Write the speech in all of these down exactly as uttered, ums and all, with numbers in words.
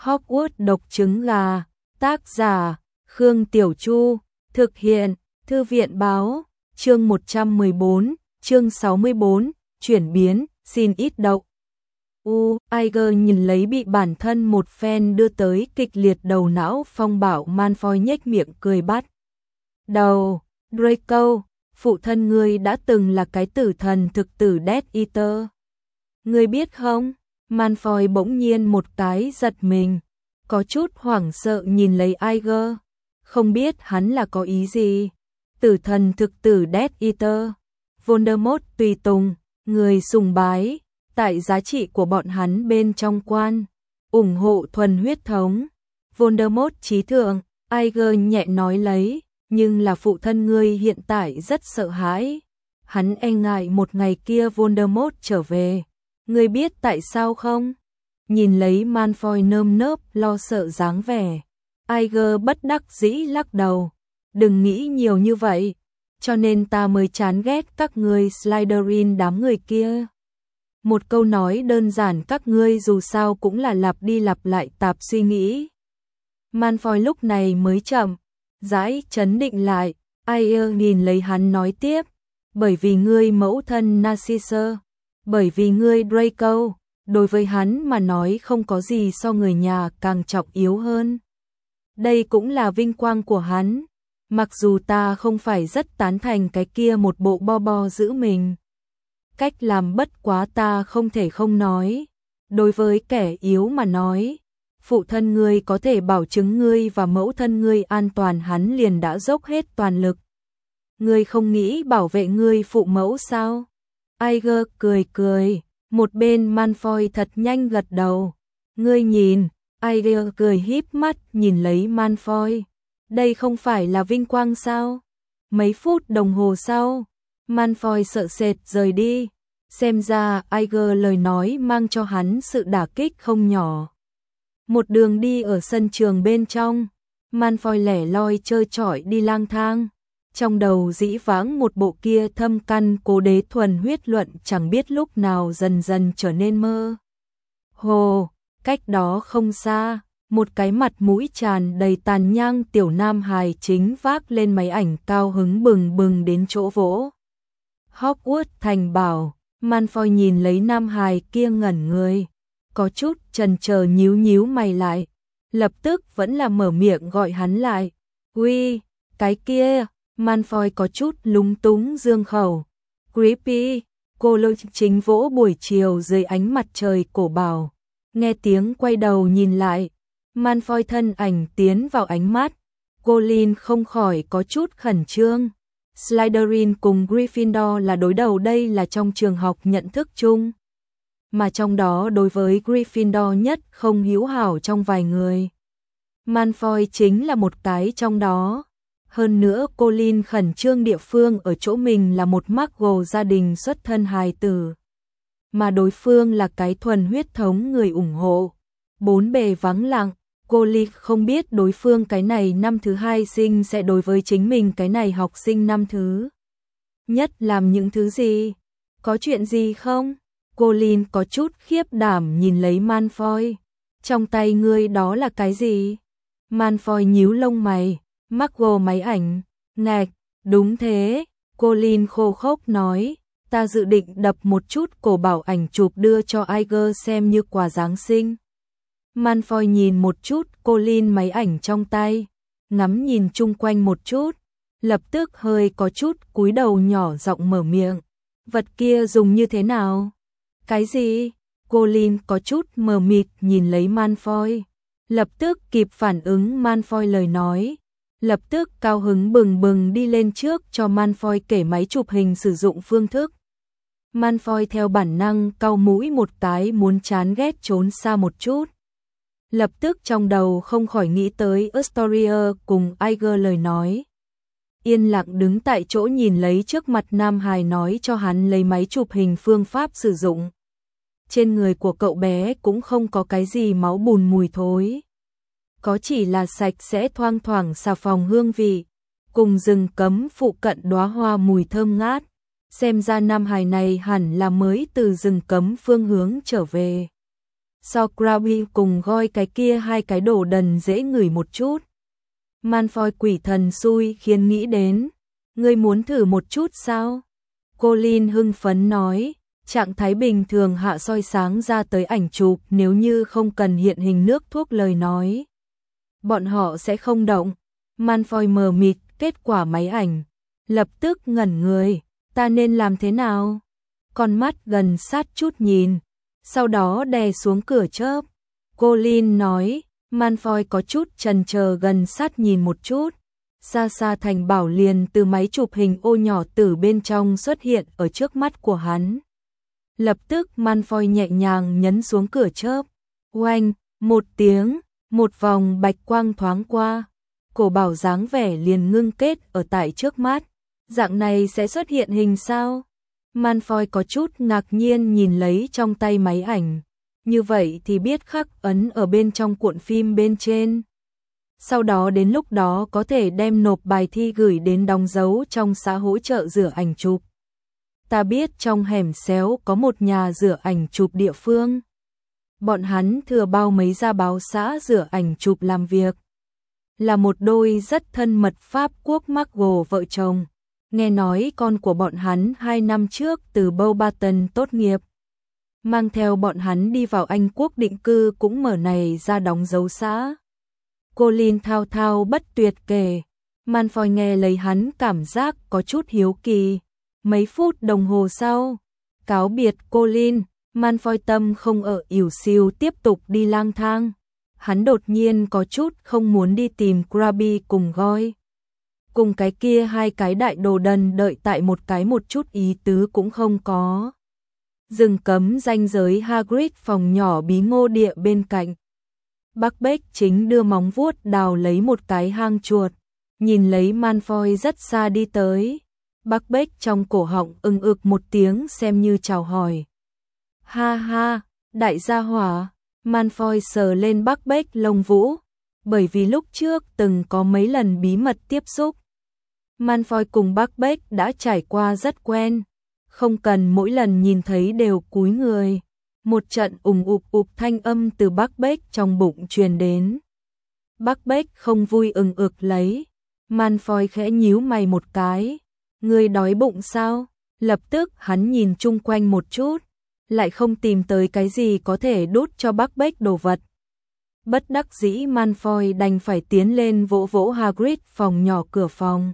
Hogwarts độc trứng gà, tác giả, Khương Tiểu Chu, thực hiện, Thư viện báo, chương một trăm mười bốn, chương sáu mươi bốn, chuyển biến, xin ít đậu. U, Iger nhìn lấy bị bản thân một phen đưa tới kịch liệt đầu não phong bạo Malfoy nhếch miệng cười bắt. Đầu, Draco, phụ thân ngươi đã từng là cái tử thần thực tử Death Eater. Ngươi biết không? Malfoy bỗng nhiên một cái giật mình, có chút hoảng sợ nhìn lấy Iger, không biết hắn là có ý gì. Tử thần thực tử Death Eater, Voldemort tùy tùng, người sùng bái, tại giá trị của bọn hắn bên trong quan, ủng hộ thuần huyết thống, Voldemort trí thượng. Iger nhẹ nói lấy, nhưng là phụ thân ngươi hiện tại rất sợ hãi, hắn e ngại một ngày kia Voldemort trở về. Ngươi biết tại sao không? Nhìn lấy Malfoy nơm nớp lo sợ dáng vẻ, Iger bất đắc dĩ lắc đầu. Đừng nghĩ nhiều như vậy, cho nên ta mới chán ghét các ngươi Slytherin đám người kia. Một câu nói đơn giản, các ngươi dù sao cũng là lặp đi lặp lại tạp suy nghĩ. Malfoy lúc này mới chậm rãi chấn định lại. Iger nhìn lấy hắn nói tiếp, bởi vì ngươi mẫu thân Narcissa, bởi vì ngươi Draco, đối với hắn mà nói không có gì so người nhà càng trọng yếu hơn. Đây cũng là vinh quang của hắn. Mặc dù ta không phải rất tán thành cái kia một bộ bo bo giữ mình cách làm, bất quá ta không thể không nói. Đối với kẻ yếu mà nói, phụ thân ngươi có thể bảo chứng ngươi và mẫu thân ngươi an toàn, hắn liền đã dốc hết toàn lực. Ngươi không nghĩ bảo vệ ngươi phụ mẫu sao? Iger cười cười, một bên Malfoy thật nhanh gật đầu. Ngươi nhìn, Iger cười híp mắt nhìn lấy Malfoy. Đây không phải là vinh quang sao? Mấy phút đồng hồ sau, Malfoy sợ sệt rời đi. Xem ra Iger lời nói mang cho hắn sự đả kích không nhỏ. Một đường đi ở sân trường bên trong, Malfoy lẻ loi chơi chọi đi lang thang. Trong đầu dĩ vãng một bộ kia thâm căn cố đế thuần huyết luận chẳng biết lúc nào dần dần trở nên mơ hồ. Cách đó không xa, một cái mặt mũi tràn đầy tàn nhang tiểu nam hài chính vác lên máy ảnh cao hứng bừng bừng đến chỗ vỗ Hogwarts thành bảo. Malfoy nhìn lấy nam hài kia ngẩn người, có chút chần chờ nhíu nhíu mày lại, lập tức vẫn là mở miệng gọi hắn lại. Uy, cái kia. Malfoy có chút lúng túng dương khẩu. Creepy. Cô lôi chính vỗ buổi chiều dưới ánh mặt trời cổ bảo. Nghe tiếng quay đầu nhìn lại, Malfoy thân ảnh tiến vào ánh mắt. Colin không khỏi có chút khẩn trương. Slytherin cùng Gryffindor là đối đầu, đây là trong trường học nhận thức chung. Mà trong đó đối với Gryffindor nhất không hữu hảo trong vài người, Malfoy chính là một cái trong đó. Hơn nữa Colin khẩn trương địa phương ở chỗ mình là một Muggle gia đình xuất thân hài tử, mà đối phương là cái thuần huyết thống người ủng hộ. Bốn bề vắng lặng, Colin không biết đối phương cái này năm thứ hai sinh sẽ đối với chính mình cái này học sinh năm thứ nhất làm những thứ gì. Có chuyện gì không? Colin có chút khiếp đảm nhìn lấy Malfoy. Trong tay ngươi đó là cái gì? Malfoy nhíu lông mày. Muggle máy ảnh. Ngạch, đúng thế. Colin khô khốc nói. Ta dự định đập một chút cổ bảo ảnh chụp đưa cho Iger xem như quà Giáng sinh. Malfoy nhìn một chút Colin máy ảnh trong tay, ngắm nhìn chung quanh một chút, lập tức hơi có chút cúi đầu nhỏ giọng mở miệng. Vật kia dùng như thế nào? Cái gì? Colin có chút mờ mịt nhìn lấy Malfoy, lập tức kịp phản ứng Malfoy lời nói, lập tức cao hứng bừng bừng đi lên trước cho Malfoy kể máy chụp hình sử dụng phương thức. Malfoy theo bản năng cau mũi một cái, muốn chán ghét trốn xa một chút. Lập tức trong đầu không khỏi nghĩ tới Astoria cùng Iger lời nói. Yên lặng đứng tại chỗ nhìn lấy trước mặt nam hài nói cho hắn lấy máy chụp hình phương pháp sử dụng. Trên người của cậu bé cũng không có cái gì máu bùn mùi thối, có chỉ là sạch sẽ thoang thoảng xà phòng hương vị, cùng rừng cấm phụ cận đóa hoa mùi thơm ngát. Xem ra nam hài này hẳn là mới từ rừng cấm phương hướng trở về. so Crabbe cùng Goyle cái kia hai cái đồ đần dễ ngửi một chút. Malfoy quỷ thần xui khiến nghĩ đến, ngươi muốn thử một chút sao? Colin hưng phấn nói, trạng thái bình thường hạ soi sáng ra tới ảnh chụp, nếu như không cần hiện hình nước thuốc lời nói. Bọn họ sẽ không động. Malfoy mờ mịt kết quả máy ảnh, lập tức ngẩn người, ta nên làm thế nào? Con mắt gần sát chút nhìn, sau đó đè xuống cửa chớp. Colin nói, Malfoy có chút chần chờ gần sát nhìn một chút. Xa xa thành bảo liền từ máy chụp hình ô nhỏ từ bên trong xuất hiện ở trước mắt của hắn. Lập tức Malfoy nhẹ nhàng nhấn xuống cửa chớp. Oanh, một tiếng, một vòng bạch quang thoáng qua. Cổ bảo dáng vẻ liền ngưng kết ở tại trước mắt. Dạng này sẽ xuất hiện hình sao? Malfoy có chút ngạc nhiên nhìn lấy trong tay máy ảnh. Như vậy thì biết khắc ấn ở bên trong cuộn phim bên trên. Sau đó đến lúc đó có thể đem nộp bài thi gửi đến đóng dấu trong xã hỗ trợ rửa ảnh chụp. Ta biết trong hẻm xéo có một nhà rửa ảnh chụp địa phương. Bọn hắn thừa bao mấy gia báo xã rửa ảnh chụp làm việc. Là một đôi rất thân mật Pháp quốc Markle vợ chồng. Nghe nói con của bọn hắn hai năm trước từ Beauxbatons tốt nghiệp. Mang theo bọn hắn đi vào Anh quốc định cư cũng mở này ra đóng dấu xã. Colin thao thao bất tuyệt kể. Malfoy nghe lấy hắn cảm giác có chút hiếu kỳ. Mấy phút đồng hồ sau, cáo biệt Colin, Malfoy tâm không ở ỉu xìu tiếp tục đi lang thang. Hắn đột nhiên có chút không muốn đi tìm Crabbe cùng Goyle. Cùng cái kia hai cái đại đồ đần đợi tại một cái một chút ý tứ cũng không có. Rừng cấm ranh giới Hagrid phòng nhỏ bí ngô địa bên cạnh. Buckbeak chính đưa móng vuốt đào lấy một cái hang chuột, nhìn lấy Malfoy rất xa đi tới. Buckbeak trong cổ họng ưng ực một tiếng xem như chào hỏi. Ha ha, đại gia hỏa. Malfoy sờ lên Buckbeak lông vũ, bởi vì lúc trước từng có mấy lần bí mật tiếp xúc. Malfoy cùng Buckbeak đã trải qua rất quen, không cần mỗi lần nhìn thấy đều cúi người. Một trận ùng ục ục thanh âm từ Buckbeak trong bụng truyền đến. Buckbeak không vui ừng ực lấy. Malfoy khẽ nhíu mày một cái. Ngươi đói bụng sao? Lập tức hắn nhìn chung quanh một chút, lại không tìm tới cái gì có thể đút cho Buckbeak đồ vật. Bất đắc dĩ Malfoy đành phải tiến lên vỗ vỗ Hagrid phòng nhỏ cửa phòng.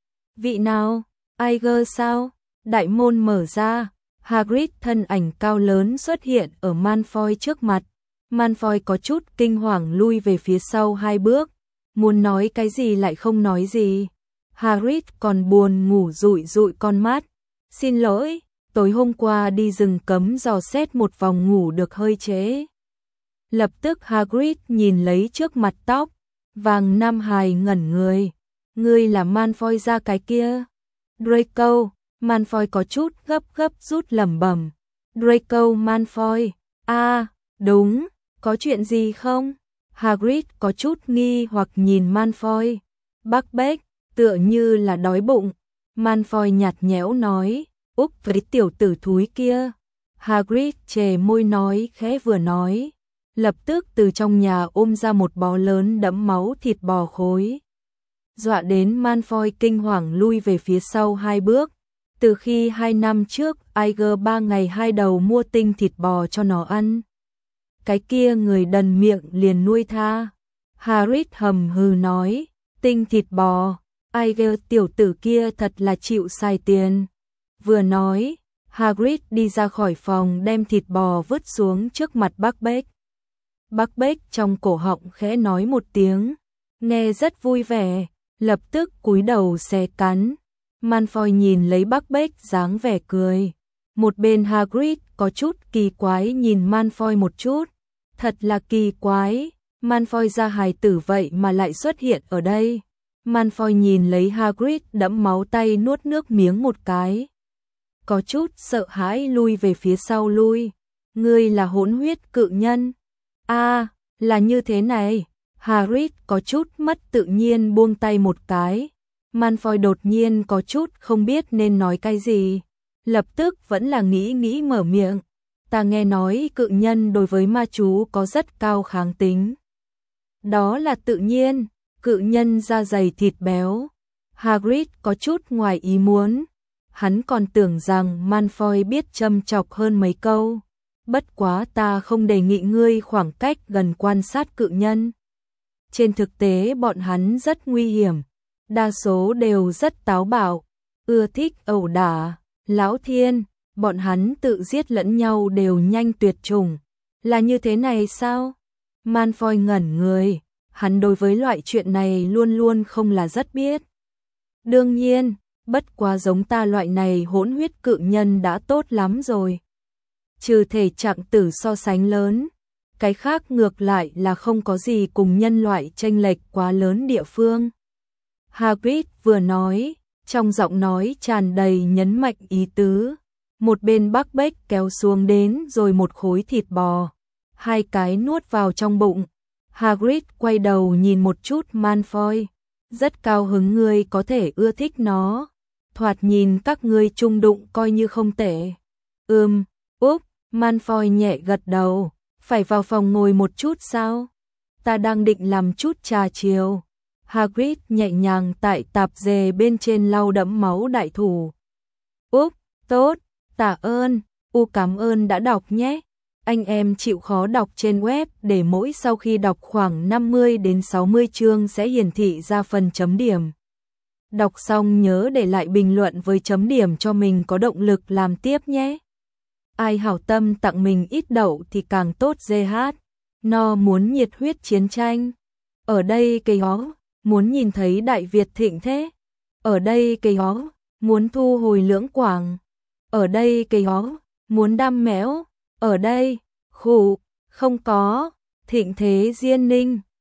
Vị nào? Aigir sao? Đại môn mở ra. Hagrid thân ảnh cao lớn xuất hiện ở Malfoy trước mặt. Malfoy có chút kinh hoàng lui về phía sau hai bước, muốn nói cái gì lại không nói gì. Hagrid còn buồn ngủ dụi dụi con mắt. Xin lỗi, tối hôm qua đi rừng cấm dò xét một vòng ngủ được hơi trễ. Lập tức Hagrid nhìn lấy trước mặt tóc vàng nam hài ngẩn người. Ngươi là Malfoy ra cái kia? Draco. Malfoy có chút gấp gấp rút lẩm bẩm. Draco Malfoy. A, à, đúng, có chuyện gì không? Hagrid có chút nghi hoặc nhìn Malfoy. Buckbeak, tựa như là đói bụng. Malfoy nhạt nhẽo nói, úp với tiểu tử thúi kia. Hagrid chề môi nói khẽ vừa nói. Lập tức từ trong nhà ôm ra một bó lớn đẫm máu thịt bò khối. Dọa đến Malfoy kinh hoàng lui về phía sau hai bước. Từ khi hai năm trước, Aigir ba ngày hai đầu mua tinh thịt bò cho nó ăn. Cái kia người đần miệng liền nuôi tha. Hagrid hầm hừ nói, tinh thịt bò, Aigir tiểu tử kia thật là chịu xài tiền. Vừa nói, Hagrid đi ra khỏi phòng đem thịt bò vứt xuống trước mặt Buckbeak. Buckbeak trong cổ họng khẽ nói một tiếng, nghe rất vui vẻ, lập tức cúi đầu xé cắn. Malfoy nhìn lấy Buckbeak dáng vẻ cười. Một bên Hagrid có chút kỳ quái nhìn Malfoy một chút. Thật là kỳ quái, Malfoy ra hài tử vậy mà lại xuất hiện ở đây. Malfoy nhìn lấy Hagrid đẫm máu tay nuốt nước miếng một cái. Có chút sợ hãi lui về phía sau lui. Ngươi là hỗn huyết cự nhân. A, à, là như thế này. Hagrid có chút mất tự nhiên buông tay một cái. Malfoy đột nhiên có chút không biết nên nói cái gì. Lập tức vẫn là nghĩ nghĩ mở miệng. ta nghe nói cự nhân đối với ma chú có rất cao kháng tính. Đó là tự nhiên, cự nhân da dày thịt béo. Hagrid có chút ngoài ý muốn, hắn còn tưởng rằng Malfoy biết châm chọc hơn mấy câu. Bất quá ta không đề nghị ngươi khoảng cách gần quan sát cự nhân. Trên thực tế bọn hắn rất nguy hiểm, đa số đều rất táo bạo, ưa thích ẩu đả. Lão Thiên, bọn hắn tự giết lẫn nhau đều nhanh tuyệt chủng. Là như thế này sao? Malfoy ngẩn người, hắn đối với loại chuyện này luôn luôn không là rất biết. Đương nhiên, bất quá giống ta loại này hỗn huyết cự nhân đã tốt lắm rồi. Trừ thể trạng tử so sánh lớn, cái khác ngược lại là không có gì cùng nhân loại chênh lệch quá lớn địa phương. Hagrid vừa nói, trong giọng nói tràn đầy nhấn mạnh ý tứ. Một bên Bắc Bách kéo xuống đến rồi một khối thịt bò, hai cái nuốt vào trong bụng. Hagrid quay đầu nhìn một chút Malfoy, rất cao hứng ngươi có thể ưa thích nó. Thoạt nhìn các ngươi chung đụng coi như không tệ. Ừm, úp, Malfoy nhẹ gật đầu, phải vào phòng ngồi một chút sao? Ta đang định làm chút trà chiều. Hagrid nhẹ nhàng tại tạp dề bên trên lau đẫm máu đại thủ. Úp, tốt, tạ ơn, u cảm ơn đã đọc nhé. Anh em chịu khó đọc trên web để mỗi sau khi đọc khoảng năm mươi đến sáu mươi chương sẽ hiển thị ra phần chấm điểm. Đọc xong nhớ để lại bình luận với chấm điểm cho mình có động lực làm tiếp nhé. Ai hảo tâm tặng mình ít đậu thì càng tốt giê hát. No muốn nhiệt huyết chiến tranh. Ở đây cây hó, muốn nhìn thấy Đại Việt thịnh thế. Ở đây cây hó, muốn thu hồi Lưỡng Quảng. Ở đây cây hó, muốn đam méo. Ở đây, khủ, không có, thịnh thế Diên Ninh.